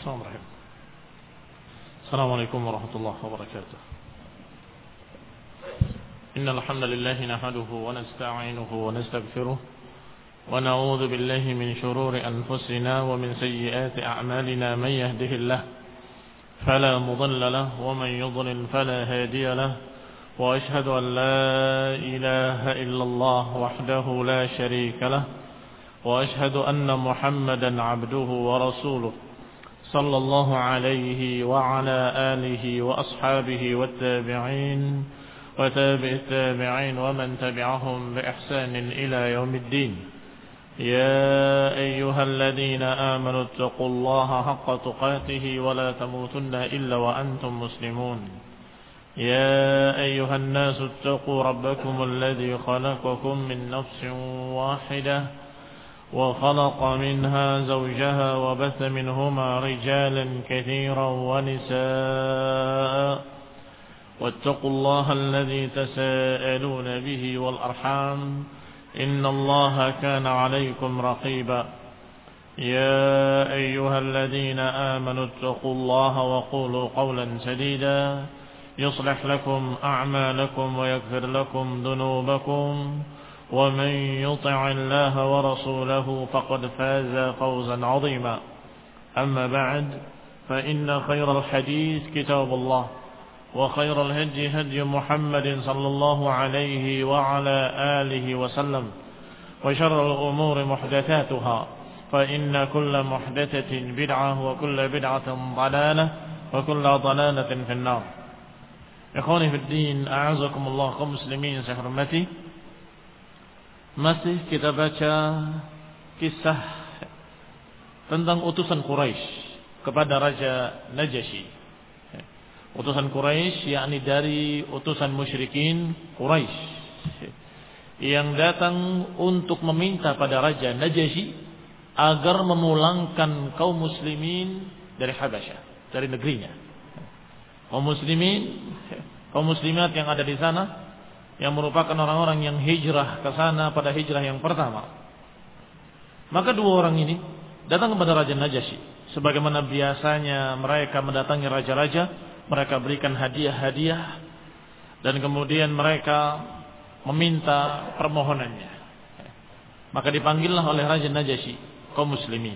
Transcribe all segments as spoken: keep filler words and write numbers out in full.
Bismillahirrahmanirrahim. Assalamualaikum warahmatullahi wabarakatuh. Innal hamdalillah nahmaduhu wa nasta'inuhu wa nastaghfiruh wa na'udzu billahi min shururi anfusina wa min sayyiati a'malina man yahdihillahu fala mudilla lahu wa man yudlil fala hadiya lahu wa ashhadu an la ilaha illallah wahdahu la sharika lahu wa ashhadu anna Muhammadan 'abduhu wa rasuluh sallallahu alaihi wa ala alihi wa ashabihi wat tabi'in wa tabi'it tabi'in wa man tabi'ahum bi ihsanin ila yaumiddin. Ya ayyuhalladhina amanu taqullaha haqqa tuqatih wa la tamutunna illa wa antum muslimun. Ya ayyuhan nasu taqu rabbakumul ladzi khalaqakum min nafsin wahidah وخلق منها زوجها وبث منهما رجالا كثيرا ونساء واتقوا الله الذي تساءلون به والأرحام إن الله كان عليكم رقيبا يا أيها الذين آمنوا اتقوا الله وقولوا قولا سديدا يصلح لكم أعمالكم ويغفر لكم ذنوبكم ومن يطع الله ورسوله فقد فاز فوزا عظيما. أما بعد فإن خير الحديث كتاب الله وخير الهدي هدي محمد صلى الله عليه وعلى آله وسلم وشر الأمور محدثاتها فإن كل محدثة بدعة وكل بدعة ضلالة وكل ضلالة في النار. إخواني في الدين أعزكم الله كمسلمين سهرمتي. Masih kita baca kisah tentang utusan Quraisy kepada Raja Najasyi. Utusan Quraisy yakni dari utusan musyrikin Quraisy yang datang untuk meminta pada Raja Najasyi agar memulangkan kaum muslimin dari Habasyah, dari negerinya. Kaum muslimin, kaum muslimat yang ada di sana, yang merupakan orang-orang yang hijrah ke sana pada hijrah yang pertama. Maka dua orang ini datang kepada Raja Najasyi. Sebagaimana biasanya mereka mendatangi raja-raja, mereka berikan hadiah-hadiah dan kemudian mereka meminta permohonannya. Maka dipanggillah oleh Raja Najasyi kaum muslimin.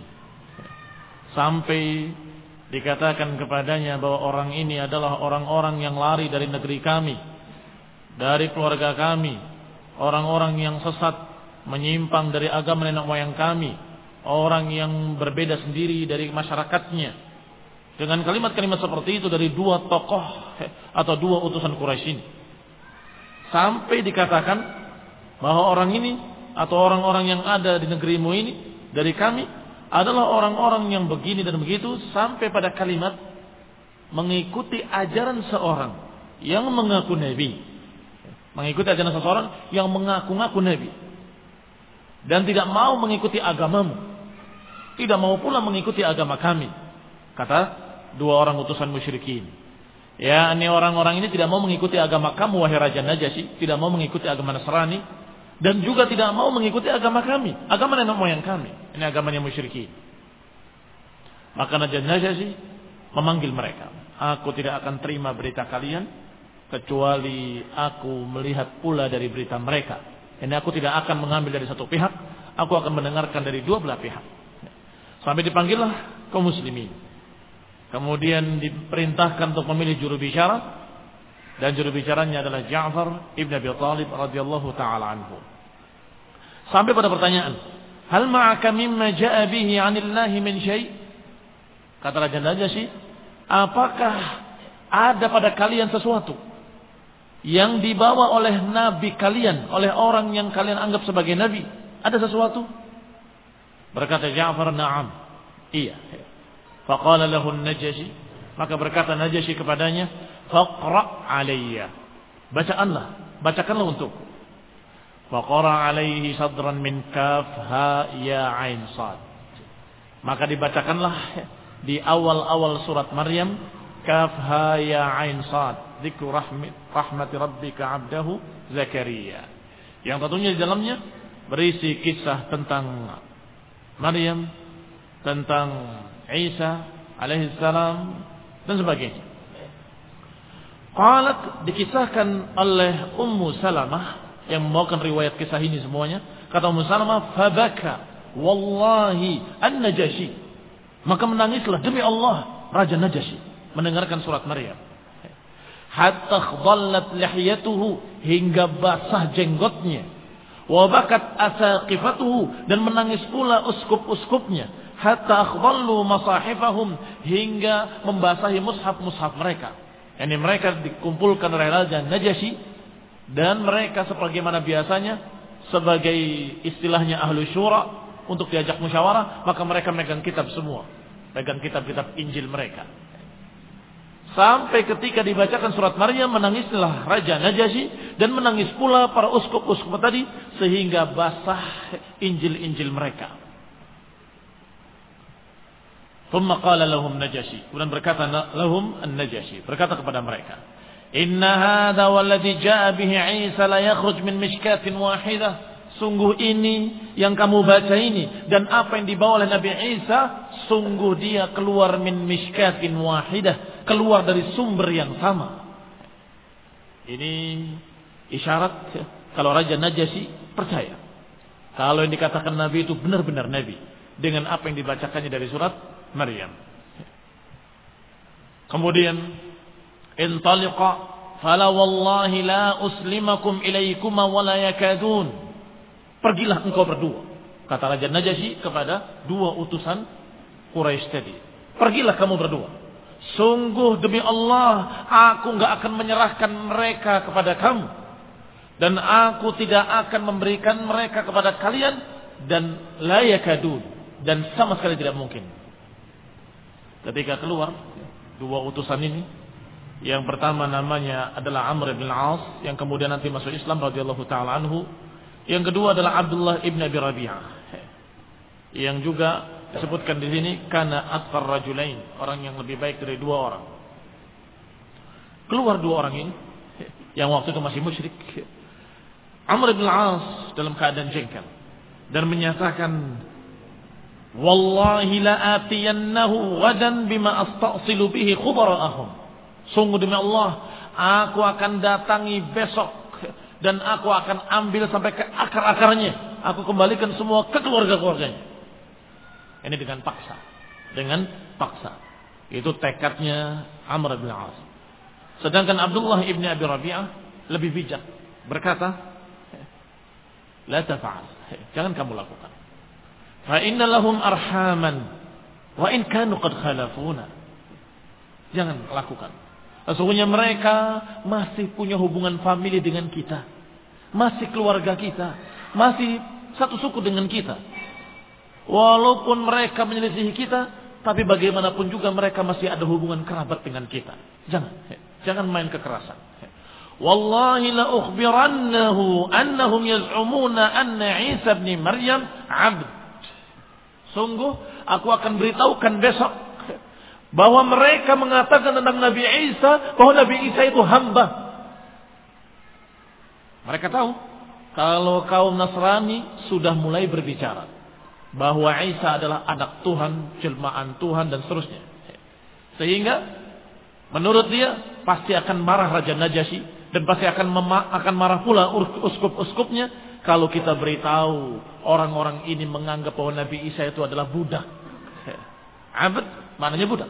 Sampai dikatakan kepadanya bahwa orang ini adalah orang-orang yang lari dari negeri kami, dari keluarga kami, orang-orang yang sesat, menyimpang dari agama nenek moyang kami, orang yang berbeda sendiri dari masyarakatnya. Dengan kalimat-kalimat seperti itu dari dua tokoh atau dua utusan Quraisy ini, sampai dikatakan bahwa orang ini atau orang-orang yang ada di negerimu ini dari kami adalah orang-orang yang begini dan begitu, sampai pada kalimat mengikuti ajaran seorang yang mengaku nabi. Mengikuti ajaran seseorang yang mengaku-ngaku nabi dan tidak mau mengikuti agamamu, tidak mau pula mengikuti agama kami, kata dua orang utusan musyrikin. Ya, ini orang-orang ini tidak mau mengikuti agama kamu wahai Raja Najasyi, tidak mau mengikuti agama Nasrani dan juga tidak mau mengikuti agama kami, agama nenek moyang kami. Ini agamanya musyrikin. Maka Raja Najasyi memanggil mereka. Aku tidak akan terima berita kalian kecuali aku melihat pula dari berita mereka. Ini aku tidak akan mengambil dari satu pihak, aku akan mendengarkan dari dua belah pihak. Sampai dipanggillah kaum muslimin. Kemudian diperintahkan untuk memilih juru bicara, dan juru bicaranya adalah Ja'far ibn Abi Thalib radhiyallahu taala anhu. Sampai pada pertanyaan, hal ma'aka mimma ja'a bihi 'anillahi min syai'? Kata Raja Najasyi, apakah ada pada kalian sesuatu yang dibawa oleh nabi kalian, oleh orang yang kalian anggap sebagai nabi? Ada sesuatu? Berkata Ja'far, na'am, iya. Faqala lahu Najasyi, maka berkata Najasyi kepadanya, faqra' alayya, bacaanlah, bacakanlah untukku. Faqara alaihi sadran min kaf ha ya ain sad, maka dibacakanlah di awal-awal surat Maryam, kaf ha ya ain sad, dzikru rahmat rahmati rabbika 'abdahu Zakaria, yang tentunya di dalamnya berisi kisah tentang Maryam, tentang Isa alaihi salam dan sebagainya. Qalat, dikisahkan oleh Ummu Salamah yang membawakan riwayat kisah ini semuanya. Kata Ummu Salamah, fabaka wallahi an-Najashi. Maka menangislah demi Allah Raja Najasyi mendengarkan surat Maryam. Hatta khadallat lihiyatuhu, hingga basah jenggotnya. Wa bakat asaqifatuhu, dan menangis pula uskup-uskupnya. Hatta akhdallu masahifahum, hingga membasahi mushaf-mushaf mereka. Yani mereka dikumpulkan oleh Raja Najasyi, dan mereka sebagaimana biasanya sebagai istilahnya ahlu syura untuk diajak musyawarah, maka mereka megang kitab semua, pegang kitab-kitab Injil mereka. Sampai ketika dibacakan surat Maryam, menangislah Raja Najasyi dan menangis pula para uskup-uskup tadi sehingga basah Injil-Injil mereka. Thumma qala lahum Najasyi, kemudian berkata lahum an-Najasyi, berkata kepada mereka, inna hadha walladhi jaa bihi Isa la yakhruj min mishkatin wahidah. Sungguh ini yang kamu baca ini dan apa yang dibawa oleh Nabi Isa, sungguh dia keluar min mishkatin wahidah, keluar dari sumber yang sama. Ini isyarat kalau Raja Najasyi percaya kalau yang dikatakan Nabi itu benar-benar Nabi dengan apa yang dibacakannya dari surat Maryam. Kemudian intaliqa fala wallahi la uslimakum ilaikuma wala yakadun. Pergilah engkau berdua, kata Raja Najasyi kepada dua utusan Quraisy tadi. Pergilah kamu berdua. Sungguh demi Allah, aku enggak akan menyerahkan mereka kepada kamu, dan aku tidak akan memberikan mereka kepada kalian, dan la yakadun, dan sama sekali tidak mungkin. Ketika keluar dua utusan ini, yang pertama namanya adalah Amr bin Al-As, yang kemudian nanti masuk Islam radhiyallahu taala anhu. Yang kedua adalah Abdullah ibn Abi Rabi'ah, yang juga disebutkan di sini kana atqar rajulain, orang yang lebih baik dari dua orang. Keluar dua orang ini yang waktu itu masih musyrik. Amr bin Al-As dalam keadaan jengkel dan menyatakan, wallahi la atiyannahu ghadan bima astasilu bihi khubara'ahum. Sungguh demi Allah, aku akan datangi besok dan aku akan ambil sampai ke akar-akarnya. Aku kembalikan semua ke keluarga-keluarganya. Ini dengan paksa. Dengan paksa. Itu tekadnya Amr bin Al-As. Sedangkan Abdullah ibn Abi Rabi'ah lebih bijak. Berkata, la tafa'al. Jangan kamu lakukan. Fa inna lahum arhaman. Wa in kanu qad khalafuna. Jangan lakukan. Sesungguhnya mereka masih punya hubungan famili dengan kita. Masih keluarga kita. Masih satu suku dengan kita. Walaupun mereka menyelisihi kita, tapi bagaimanapun juga mereka masih ada hubungan kerabat dengan kita. Jangan. Jangan main kekerasan. Wallahi la ukhbirannahu annahum yaz'umuna anna Isa bin Maryam 'abd. Sungguh aku akan beritahukan besok bahwa mereka mengatakan tentang Nabi Isa bahwa Nabi Isa itu hamba. Mereka tahu kalau kaum Nasrani sudah mulai berbicara bahwa Isa adalah anak Tuhan, jelmaan Tuhan dan seterusnya. Sehingga menurut dia pasti akan marah Raja Najasyi dan pasti akan mema- akan marah pula uskup-uskupnya kalau kita beritahu orang-orang ini menganggap bahwa Nabi Isa itu adalah budak. Abd maknanya budak.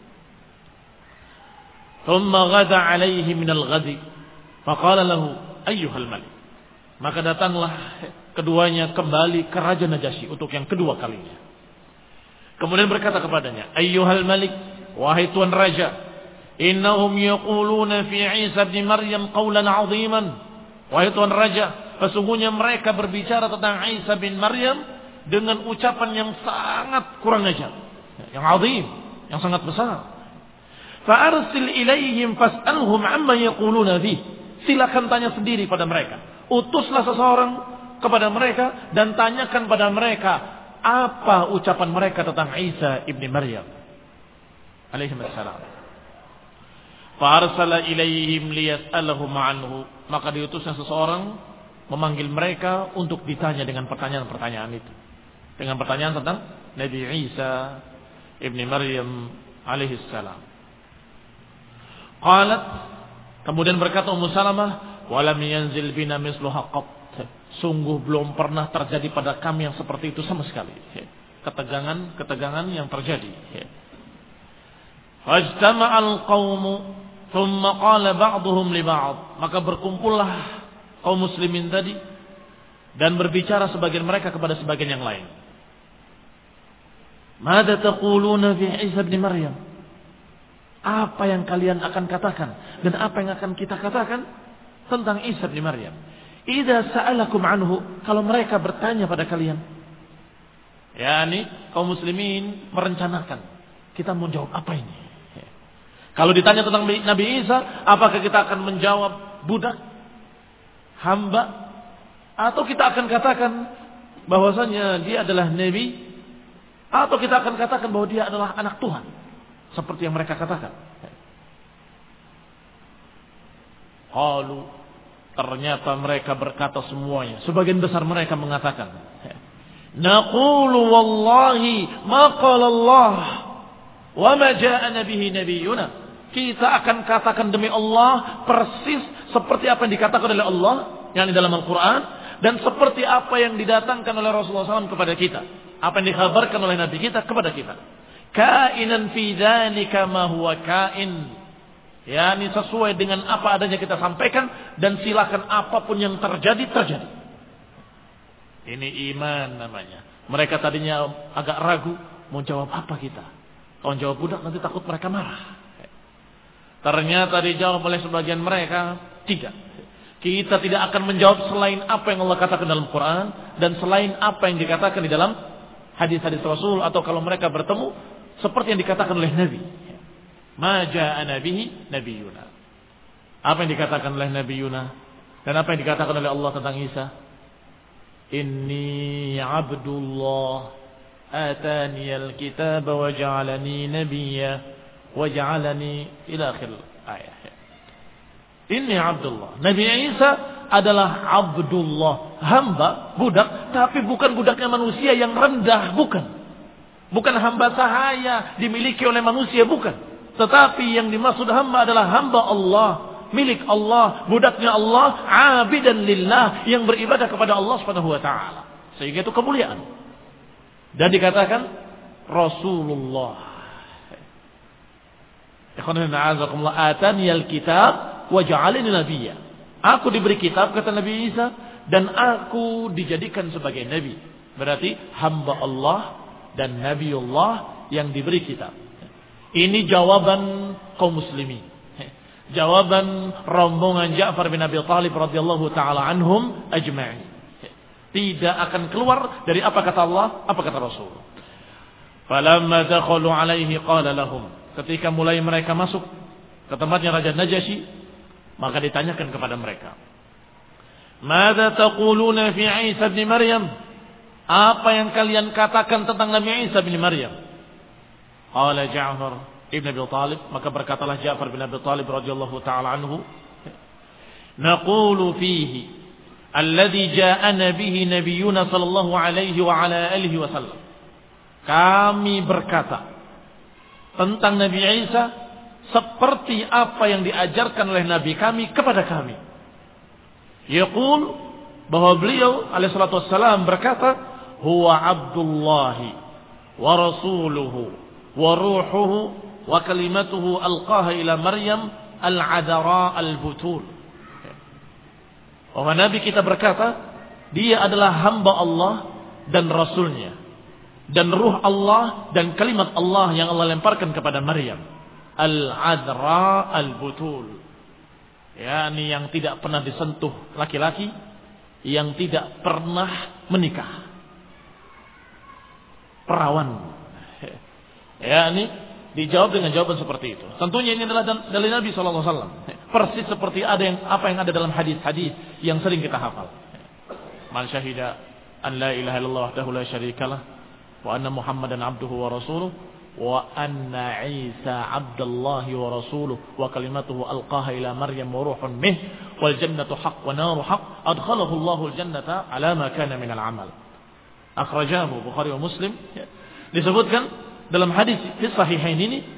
Thumma ghada alaihi minal ghadi faqala lahu ayyuhal malik. Maka datanglah keduanya kembali ke Raja Najasyi untuk yang kedua kalinya. Kemudian berkata kepadanya, ayyuhal malik, wahai tuan raja, innahum yaquluna fi Isa bin Maryam qawlan 'aziman. Wahai tuan raja, sesungguhnya mereka berbicara tentang Isa bin Maryam dengan ucapan yang sangat kurang ajar, yang azim, yang sangat besar. Fa'arsil ilaihim fas'alhum amma yaquluna fi. Silakan tanya sendiri pada mereka. Utuslah seseorang kepada mereka dan tanyakan pada mereka apa ucapan mereka tentang Isa ibni Maryam alaihi wassalam. Fa'arsala ilaihim liyas'alahum anhu. Maka diutusnya seseorang memanggil mereka untuk ditanya dengan pertanyaan-pertanyaan itu. Dengan pertanyaan tentang Nabi Isa ibni Maryam alaihi salam. Qalat, kemudian berkata Ummu Salamah, walam yanzil bina misluha qat. Sungguh belum pernah terjadi pada kami yang seperti itu sama sekali. Ketegangan-ketegangan yang terjadi. Fajtama'al qaumu thumma qala ba'dhum li ba'd. Maka berkumpullah kaum muslimin tadi dan berbicara sebagian mereka kepada sebagian yang lain. Mada taquluna fi Isa bin Maryam? Apa yang kalian akan katakan dan apa yang akan kita katakan tentang Isa bin Maryam? Idza sa'alakum anhu, kalau mereka bertanya pada kalian. yakni kaum muslimin merencanakan kita mau jawab apa ini. Kalau ditanya tentang Nabi Isa, apakah kita akan menjawab budak, hamba, atau kita akan katakan bahwasanya dia adalah nabi, atau kita akan katakan bahwa dia adalah anak Tuhan seperti yang mereka katakan. Qalu, ternyata mereka berkata semuanya, sebagian besar mereka mengatakan, naqulu wallahi ma qala Allah wa ma ja'ana bihi nabiyyuna. Kita akan katakan demi Allah persis seperti apa yang dikatakan oleh Allah yang di dalam Al-Quran, dan seperti apa yang didatangkan oleh Rasulullah shallallahu alaihi wasallam kepada kita, apa yang dikhabarkan oleh Nabi kita kepada kita. Kainan fi dzalika ma huwa kain, yakni sesuai dengan apa adanya kita sampaikan, dan silakan apapun yang terjadi terjadi. Ini iman namanya. Mereka tadinya agak ragu mau jawab apa kita. Kalau jawab budak nanti takut mereka marah. Ternyata dijawab oleh sebagian mereka, tidak. Kita tidak akan menjawab selain apa yang Allah katakan dalam Quran dan selain apa yang dikatakan di dalam hadis-hadis Rasul, atau kalau mereka bertemu seperti yang dikatakan oleh Nabi. Ma ja'ana bihi nabiyuna. Apa yang dikatakan oleh Nabiyuna dan apa yang dikatakan oleh Allah tentang Isa? Inni abdullah ataniyal kitaba wa ja'alani nabiyya waj'alani ila akhir ayat. Inni Abdullah. Nabi Isa adalah Abdullah, hamba, budak, tapi bukan budaknya manusia yang rendah, bukan. Bukan hamba sahaya dimiliki oleh manusia, bukan. Tetapi yang dimaksud hamba adalah hamba Allah, milik Allah, budaknya Allah, abidan lillah, yang beribadah kepada Allah Subhanahu wa taala. Sehingga itu kemuliaan. Dan dikatakan Rasulullah. Atani al-kitab wa ja'alani nabiyya. Aku diberi kitab, kata Nabi Isa, dan aku dijadikan sebagai nabi. Berarti hamba Allah dan nabiullah yang diberi kitab. Ini jawaban kaum muslimin. Jawaban rombongan Ja'far bin Abi Thalib radhiyallahu taala anhum ajma'in. Tidak akan keluar dari apa kata Allah, apa kata Rasul. Falamma dakhalu alaihi qala lahum. Ketika mulai mereka masuk ke tempatnya Raja Najasyi, maka ditanyakan kepada mereka, "Madza taquluna fi Isa bin Maryam?" Apa yang kalian katakan tentang Nabi Isa bin Maryam? Qala Ja'far ibn Abi Thalib, maka berkatalah Ja'far bin Abi Thalib radhiyallahu taala anhu, "Naqulu fihi alladhi ja'ana bihi nabiyyuna sallallahu alaihi wa ala alihi wasallam." Kami berkata tentang Nabi Isa seperti apa yang diajarkan oleh Nabi kami kepada kami. Yaqul, bahwa beliau alaihi salatu wassalam berkata, huwa Abdullahi wa rasuluhu wa ruhuhu wa kalimatuhu alqaha ila Maryam al-adara al-butul. Bahwa Nabi kita berkata, dia adalah hamba Allah dan Rasulnya, dan ruh Allah dan kalimat Allah yang Allah lemparkan kepada Maryam, al-adra al-butul, yakni yang tidak pernah disentuh laki-laki, yang tidak pernah menikah, perawan. Yakni dijawab dengan jawaban seperti itu. Tentunya ini adalah dari Nabi sallallahu alaihi wasallam, persis seperti ada yang apa yang ada dalam hadis-hadis yang sering kita hafal. Man syahida an la ilaha illallah wahdahu la syarikalah wa anna Muhammadan abduhu wa rasuluh wa anna Isa abdullahi wa rasuluh wa kalimatuhu alqaha ila Maryam wa ruhun minh wal jannatu haqq wa naru haqq adkhalahu Allahu al-jannata ala ma kana min al-amal. Akhrajahu Bukhari wa Muslim. Disebutkan dalam hadis di sahihain ini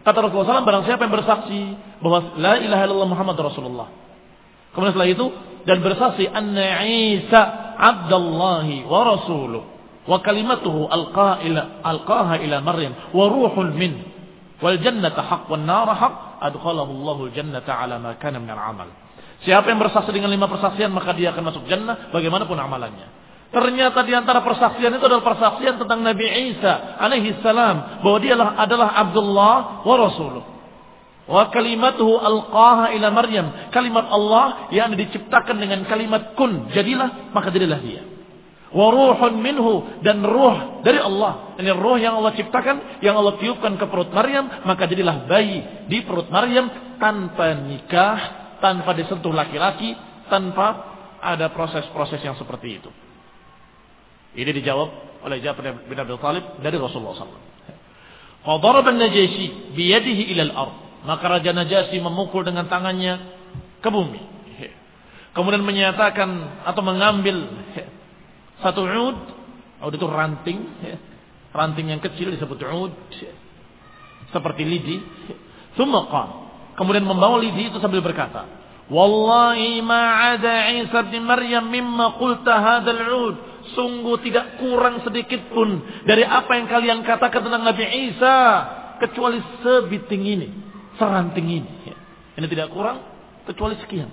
Kata Rasulullah shallallahu alaihi wasallam, barang siapa yang bersaksi bahwa la ilaha illallah Muhammad Rasulullah. Kemudian setelah itu, dan bersaksi anna Isa abdallahi wa rasuluh wa kalimatuhu alqaila alqaha ila Maryam wa ruhun min wal jannata haqq wan nar haqq adkhalahu Allahul jannata ala ma kana min al-amal. Siapa yang bersaksi dengan lima persaksian maka dia akan masuk jannah bagaimanapun amalannya. Ternyata di antara persaksian itu adalah persaksian tentang Nabi Isa alaihi salam bahwa dia adalah Abdullah wa rasuluh. Wa kalimatuhu alqaha ila Maryam, kalimat Allah yang diciptakan dengan kalimat kun, jadilah, maka jadilah dia. Wa ruhun minhu, dan ruh dari Allah. Ini ruh yang Allah ciptakan, yang Allah tiupkan ke perut Maryam, maka jadilah bayi di perut Maryam tanpa nikah, tanpa disentuh laki-laki, tanpa ada proses-proses yang seperti itu. Ini dijawab oleh Ja'far bin Abi Thalib dari Rasulullah shallallahu alaihi wasallam. Fadaraba an-Najashi biyadihi ila al-ard. Maka Raja Najasyi memukul dengan tangannya ke bumi. Kemudian menyatakan atau mengambil satu ud. Ud itu ranting. Ranting yang kecil disebut ud. Seperti lidi. Thumma qala. Kemudian membawa lidi itu sambil berkata, Wallahi ma'ada Isa bin Maryam mimma qulta hadal ud. Sungguh tidak kurang sedikit pun dari apa yang kalian katakan tentang Nabi Isa. Kecuali sebiting ini. Seranting ini. Ini tidak kurang kecuali sekian.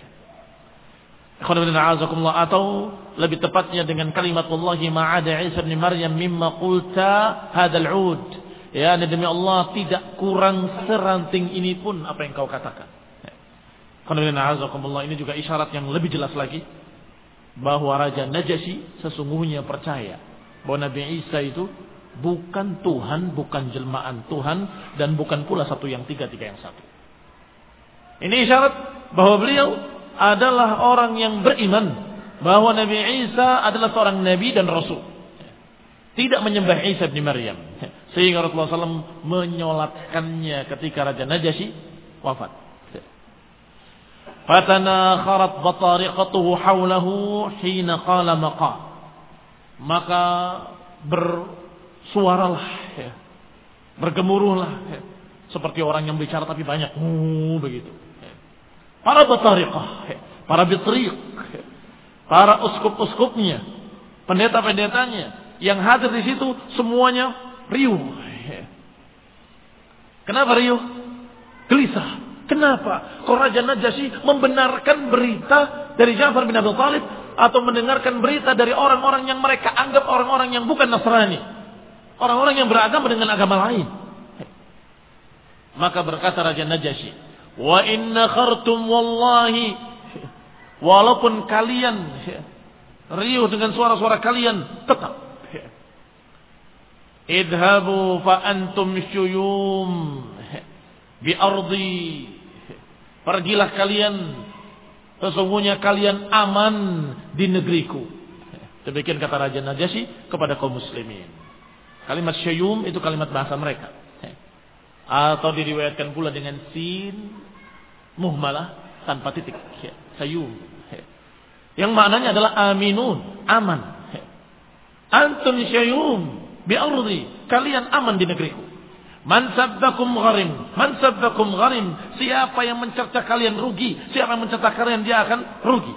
Atau lebih tepatnya dengan kalimat Wallahi ma'ada Isa bin Maryam mimma qulta hadal ud. Ya, demi Allah tidak kurang seranting ini pun apa yang kau katakan. Ini juga isyarat yang lebih jelas lagi bahwa Raja Najasyi sesungguhnya percaya bahwa Nabi Isa itu bukan Tuhan, bukan jelmaan Tuhan, dan bukan pula satu yang tiga, tiga yang satu. Ini isyarat bahwa beliau adalah orang yang beriman bahwa Nabi Isa adalah seorang Nabi dan Rasul. Tidak menyembah Isa bin Maryam. Sehingga Rasulullah shallallahu alaihi wasallam menyolatkannya ketika Raja Najasyi wafat. Fatanakharat batariqatuhu hawlahu hina qala maqa. Maka bersuaralah, ya, bergemuruhlah, ya, seperti orang yang bicara tapi banyak, uh, begitu. Ya. Para batariqah, ya, para bitriq, ya, para uskup-uskupnya, pendeta-pendetanya yang hadir di situ semuanya riuh. Ya. Kenapa riuh? Gelisah. Kenapa? Kok Raja Najasyi membenarkan berita dari Ja'far bin Abi Thalib atau mendengarkan berita dari orang-orang yang mereka anggap orang-orang yang bukan Nasrani, orang-orang yang beragama dengan agama lain. Maka berkata Raja Najasyi, wa inna khartum wallahi, walaupun kalian riuh dengan suara-suara kalian, tetap idhabu fa antum syuyum bi ardi, pergilah kalian, sesungguhnya kalian aman di negeriku. Demikian kata Raja Najasyi kepada kaum muslimin. Kalimat syuyum itu kalimat bahasa mereka, atau diriwayatkan pula dengan sin muhmalah tanpa titik, syuyum, yang maknanya adalah aminun, aman. Antum syuyum bi ardi, kalian aman di negeriku. Man sabbakum gharim, man sabbakum gharim, siapa yang mencerca kalian rugi, siapa yang mencerca kalian dia akan rugi.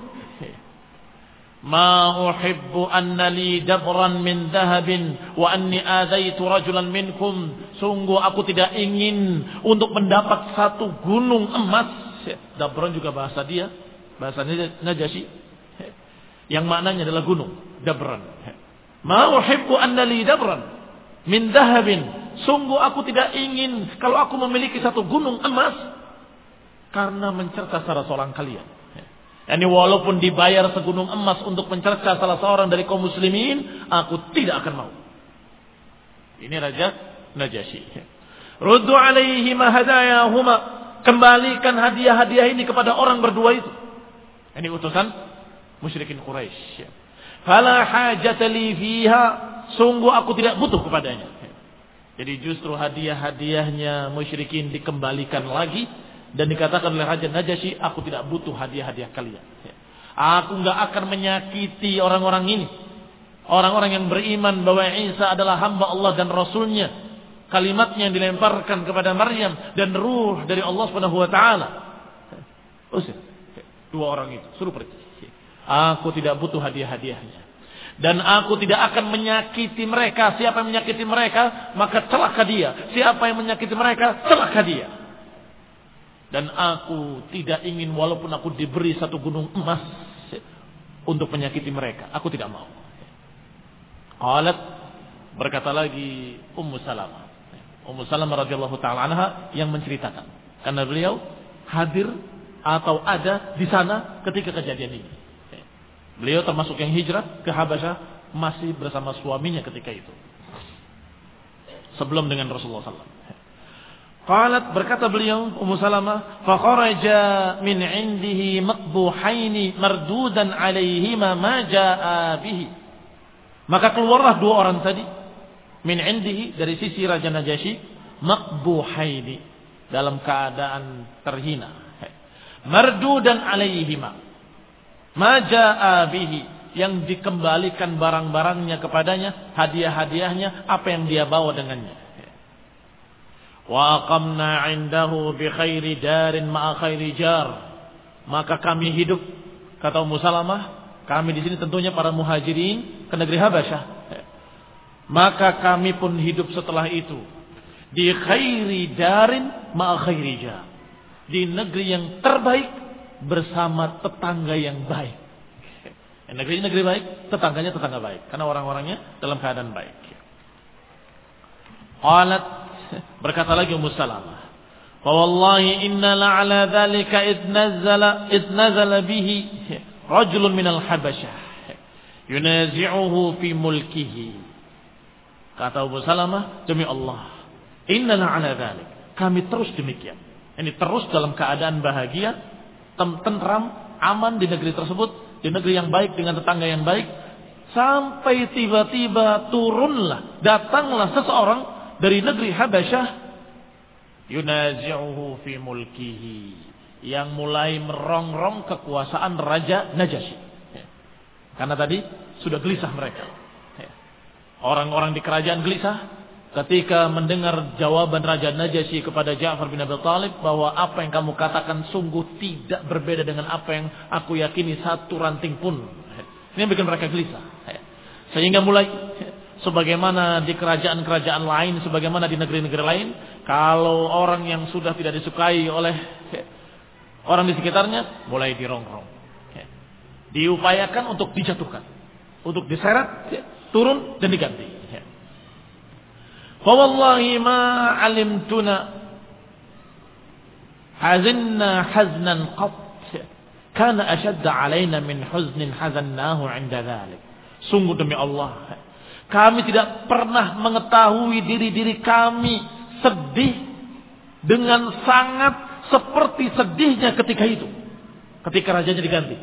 Ma uhibbu anna li dabran min dhahabin wa anni adaitu rajulan minkum. Sungguh aku tidak ingin untuk mendapat satu gunung emas. Dabran juga bahasa dia, bahasa Najasyi, yang maknanya adalah gunung, dabran. Ma uhibbu anna li dabran min dhahabin. Sungguh aku tidak ingin kalau aku memiliki satu gunung emas karena mencerca salah seorang kalian. Yani walaupun dibayar segunung emas untuk mencerca salah seorang dari kaum muslimin, aku tidak akan mau. Ini Raja Najasyi. Ruddu alaihi ma hadayahuma, kembalikan hadiah-hadiah ini kepada orang berdua itu. Ini utusan musyrikin Quraisy. Fala hajata li fiha, sungguh aku tidak butuh kepadanya. Jadi justru hadiah-hadiahnya musyrikin dikembalikan lagi dan dikatakan oleh Raja Najasyi, aku tidak butuh hadiah-hadiah kalian. Aku enggak akan menyakiti orang-orang ini. Orang-orang yang beriman bahwa Isa adalah hamba Allah dan Rasulnya. kalimatnya yang dilemparkan kepada Maryam dan ruh dari Allah Subhanahu wa taala. Usir dua orang itu, suruh pergi. Aku tidak butuh hadiah-hadiahnya. Dan aku tidak akan menyakiti mereka. Siapa yang menyakiti mereka, maka celaka dia. Siapa yang menyakiti mereka, celaka dia. Dan aku tidak ingin walaupun aku diberi satu gunung emas untuk menyakiti mereka. Aku tidak mau. Qalat, berkata lagi Ummu Salamah. Ummu Salamah radhiyallahu ta'ala anha yang menceritakan. Karena beliau hadir atau ada di sana ketika kejadian ini. Beliau termasuk yang hijrah ke Habasyah masih bersama suaminya ketika itu. Sebelum dengan Rasulullah sallallahu alaihi wasallam. Qalat, berkata beliau Ummu Salamah, fa kharaja min indihi maqbuhaini mardudan alaihima ma jaa bihi. Maka keluarlah dua orang tadi min indihi dari sisi Raja Najasyi maqbuhaini dalam keadaan terhina. Mardudan alaihima ma jaa bihi, yang dikembalikan barang-barangnya kepadanya, hadiah-hadiahnya, apa yang dia bawa dengannya. Wa aqamna 'indahu bi khairi darin ma'a khairi jar. Maka kami hidup, kata Ummu Salamah, kami di sini tentunya para muhajirin ke negeri Habasyah. Maka kami pun hidup setelah itu di khairi darin ma'a khairi jar, di negeri yang terbaik bersama tetangga yang baik. Negeri negeri baik, tetangganya tetangga baik, karena orang-orangnya dalam keadaan baik. Qalat, berkata lagi Ummu Salamah, "Fa wallahi inna la'ala dzalika id nazala id nazala bihi rajulun minal Habasyah yunazi'uhu fi mulkihi." Kata Ummu Salamah, demi Allah, inna la'ala dzalik, kami terus demikian. Ini terus dalam keadaan bahagia, tentram, aman di negeri tersebut, di negeri yang baik dengan tetangga yang baik, sampai tiba-tiba turunlah, datanglah seseorang dari negeri Habasyah, yunazi'uhu fi mulkihi, yang mulai merongrong kekuasaan Raja Najasyi. Karena tadi sudah gelisah mereka. Orang-orang di kerajaan gelisah ketika mendengar jawaban Raja Najasyi kepada Ja'far bin Abi Thalib bahwa apa yang kamu katakan sungguh tidak berbeda dengan apa yang aku yakini satu ranting pun. Ini yang bikin mereka gelisah. Sehingga mulai sebagaimana di kerajaan-kerajaan lain, sebagaimana di negeri-negeri lain, kalau orang yang sudah tidak disukai oleh orang di sekitarnya, mulai dirongrong. Diupayakan untuk dijatuhkan, untuk diseret, turun dan diganti. Fa wallahi ma 'alimtuna hazinna haznan qat kana ashadda 'alaina min huznin hazannahu 'inda dhalik. Sungguh demi Allah, kami tidak pernah mengetahui diri-diri kami sedih dengan sangat seperti sedihnya ketika itu, ketika rajanya diganti.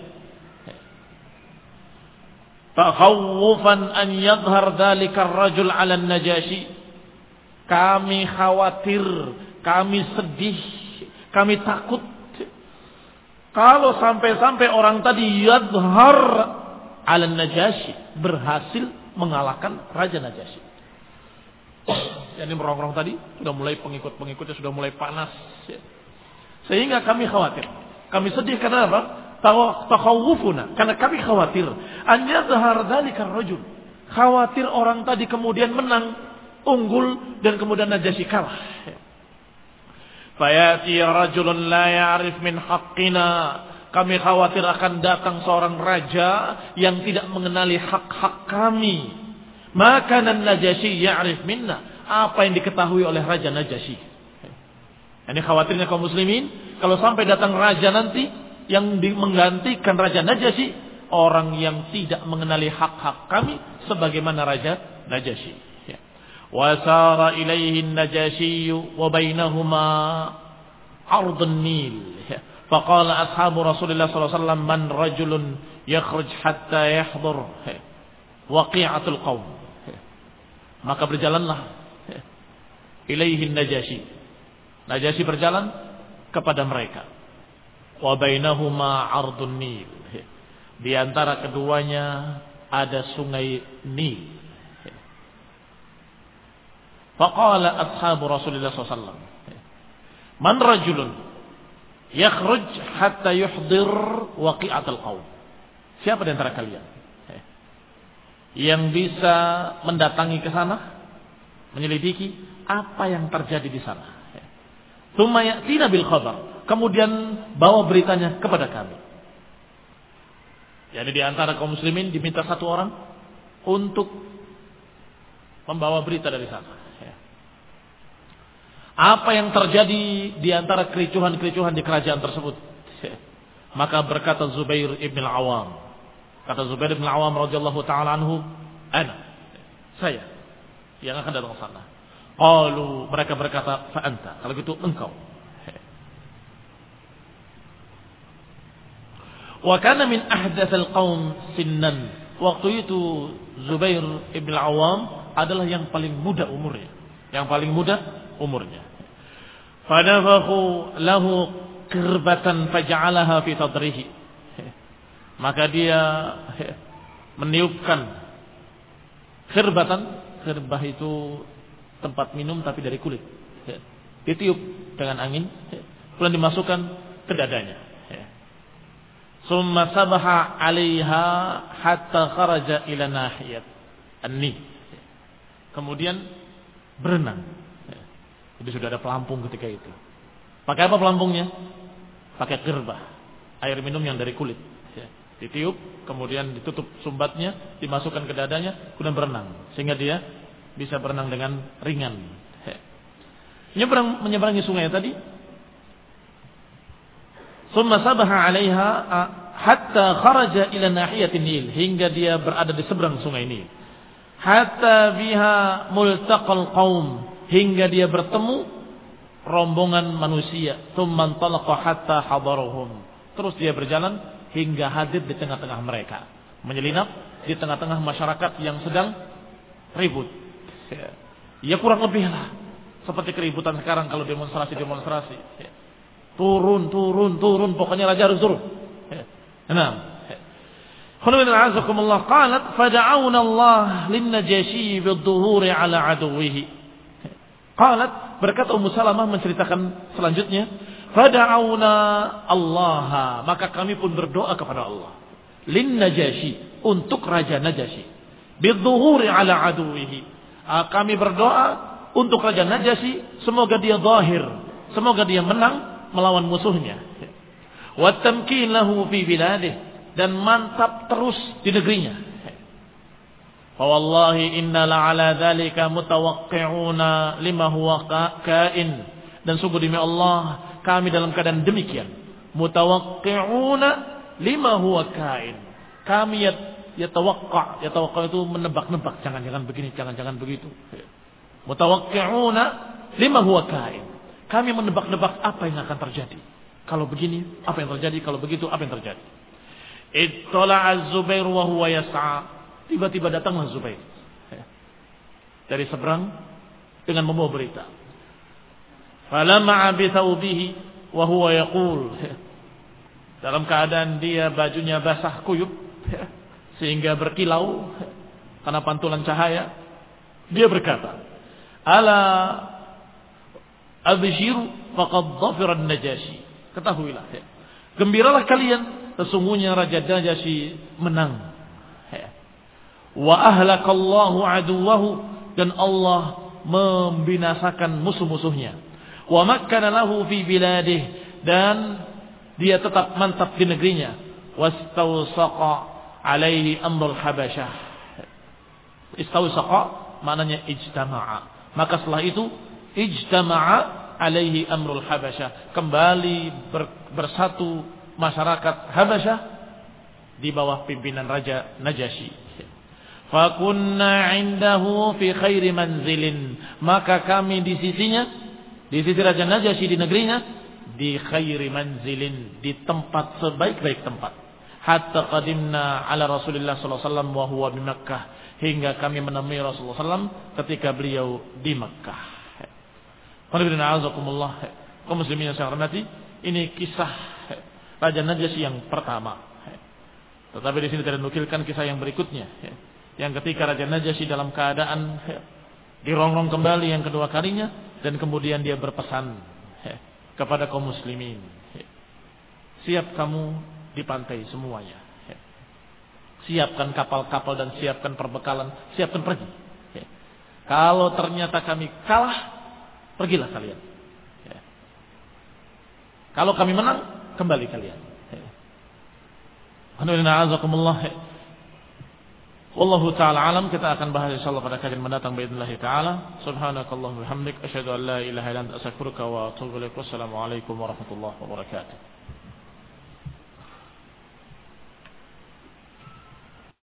Takhawufan an yadhhar dhalika ar-rajul 'ala an-Najasyi. Kami khawatir, kami sedih, kami takut kalau sampai-sampai orang tadi yadhhar 'ala an-Najasyi, berhasil mengalahkan Raja Najasyi. Jadi merongrong tadi sudah mulai, pengikut-pengikutnya sudah mulai panas, sehingga kami khawatir, kami sedih. Karena apa? Takhawufuna, karena kami khawatir an yadhhar dzalika ar-rajul, khawatir orang tadi kemudian menang, unggul, dan kemudian Najasyi kalah. Fayati rajulun la ya'rif min haqqina, kami khawatir akan datang seorang raja yang tidak mengenali hak-hak kami. Maka Najasyi ya'rif minna, apa yang diketahui oleh Raja Najasyi. Ini khawatirnya kaum muslimin, kalau sampai datang raja nanti yang menggantikan Raja Najasyi, orang yang tidak mengenali hak-hak kami sebagaimana Raja Najasyi. Wasara ilaihi an-Najasyi wa bainahuma ardun Nil. Faqala ashabu Rasulullah sallallahu alaihi wasallam, man rajulun yakhruj hatta yahdhur waqi'atul qaum. Maka berjalanlah ilaihi an-Najasyi. Najasyi berjalan kepada mereka. Wa bainahuma ardun Nil. Di antara keduanya ada sungai Nil. Faqala ashabu Rasulullah sallallahu alaihi wasallam, man rajulun yakhruj hatta yuhdir waqi'atul qaum. Siapa di antara kalian yang bisa mendatangi ke sana, menyelidiki apa yang terjadi di sana. Tsumma ya'tina bil khabar, kemudian bawa beritanya kepada kami. Jadi di antara kaum muslimin diminta satu orang untuk membawa berita dari sana. Apa yang terjadi di antara kericuhan-kericuhan di kerajaan tersebut. Maka berkata Zubair ibn al-Awam, kata Zubair ibn al-Awam radhiyallahu taala anhu, ana, saya yang akan datang ke sana. Qalu, mereka berkata, fa anta, kalau gitu engkau. Wa kana min ahdatsal qaum sinnan. Waktu itu Zubair ibn al-Awam adalah yang paling muda umurnya, yang paling muda umurnya. Fadafakhu lahu kirbatan faj'alaha fi sadrihi. Maka dia meniupkan kirbatan, kirbah itu tempat minum tapi dari kulit. Ditiup dengan angin, kemudian dimasukkan ke dadanya. Summa sabaha 'alaiha hatta kharaja ila nahiyat an-ni. Kemudian berenang. Jadi sudah ada pelampung ketika itu. Pakai apa pelampungnya? Pakai kirbah, air minum yang dari kulit. Ditiup, kemudian ditutup sumbatnya, dimasukkan ke dadanya, kemudian berenang, sehingga dia bisa berenang dengan ringan. Menyeberang, menyeberangi sungai tadi. Summa sabaha 'alaiha hatta kharaja ila nahiyatin Nil, hingga dia berada di seberang sungai Nil. Hatta biha multaqal qaum, hingga dia bertemu rombongan manusia. Tsumma talaqa hatta hadaruhum, terus dia berjalan hingga hadir di tengah-tengah mereka, menyelinap di tengah-tengah masyarakat yang sedang ribut. Ya kurang lebih lah seperti keributan sekarang kalau demonstrasi-demonstrasi. Turun, turun, turun, pokoknya raja harus turun. Nah, Alhamdulillah, qalat fada'awna Allah lin-Najashi bid-dhuhuri 'ala 'aduwwihi. Qalat, berkata Ummu Salamah menceritakan selanjutnya, fada'awna Allah, maka kami pun berdoa kepada Allah, lin-Najashi, untuk Raja Najasyi, bid-dhuhuri 'ala 'aduwwihi. Kami berdoa untuk Raja Najasyi, semoga dia zahir, semoga dia menang melawan musuhnya. Wa tamkin lahu fi biladih, dan mantap terus di negerinya. Fa wallahi inna la ala dzalika mutawaqqi'una lima huwa kain, dan sungguh demi Allah kami dalam keadaan demikian, mutawaqqi'una lima huwa kain. Kami yatawaqqa', yatawaqqa' itu menebak-nebak, jangan-jangan begini, jangan-jangan begitu. Mutawaqqi'una lima huwa kain. Kami menebak-nebak apa yang akan terjadi. Kalau begini, apa yang terjadi? Kalau begitu, apa yang terjadi? Ittala'a Az-Zubair wa huwa yas'a. Tiba-tiba datanglah Zubair dari seberang dengan membawa berita. Falamma bi thawbihi wa huwa yaqul. Dalam keadaan dia bajunya basah kuyup sehingga berkilau karena pantulan cahaya, dia berkata, "Ala abshiru faqad dhafira an-Najashi." Ketahuilah, gembiralah kalian, sesungguhnya Raja Najasyi menang. Wa ahlakallahu aduwahu, dan Allah membinasakan musuh-musuhnya. Wa makkana lahu fi biladih, dan dia tetap mantap di negerinya. Wastawsaqa alaihi amrul habasyah. Istawsaqa maknanya ijtama'a. Maka setelah itu ijtama'a alaihi amrul habasyah, kembali ber, bersatu masyarakat Habasyah di bawah pimpinan Raja Najasyi. Fakunna indahu fi khairi manzilin, maka kami di sisinya, di sisi Raja Najasyi di negerinya, di khairi manzilin, di tempat sebaik-baik tempat. Hatta qadimna ala Rasulillah sallallahu alaihi wasallam wa huwa di Makkah, hingga kami menemui Rasulullah sallallahu alaihi wasallam ketika beliau di Makkah. Kaum muslimin yang saya hormati, ini kisah Raja Najasyi yang pertama. Tetapi di sini tidak dinukilkan kisah yang berikutnya, yang ketika Raja Najasyi dalam keadaan Dirongrong kembali yang kedua kalinya dan kemudian dia berpesan kepada kaum muslimin, siap kamu di pantai semuanya. Siapkan kapal-kapal dan siapkan perbekalan, siapkan pergi. Kalau ternyata kami kalah, pergilah kalian. Kalau kami menang, kembali kalian. Alhamdulillah. Wallahu ta'ala alam. Kita akan bahas insyaallah pada kajian mendatang باذنillah taala. Subhanakallahumma wa bihamdik asyhadu an la ilaha illa anta astaghfiruka wa atubu ilaik. Wassalamualaikum warahmatullahi wabarakatuh.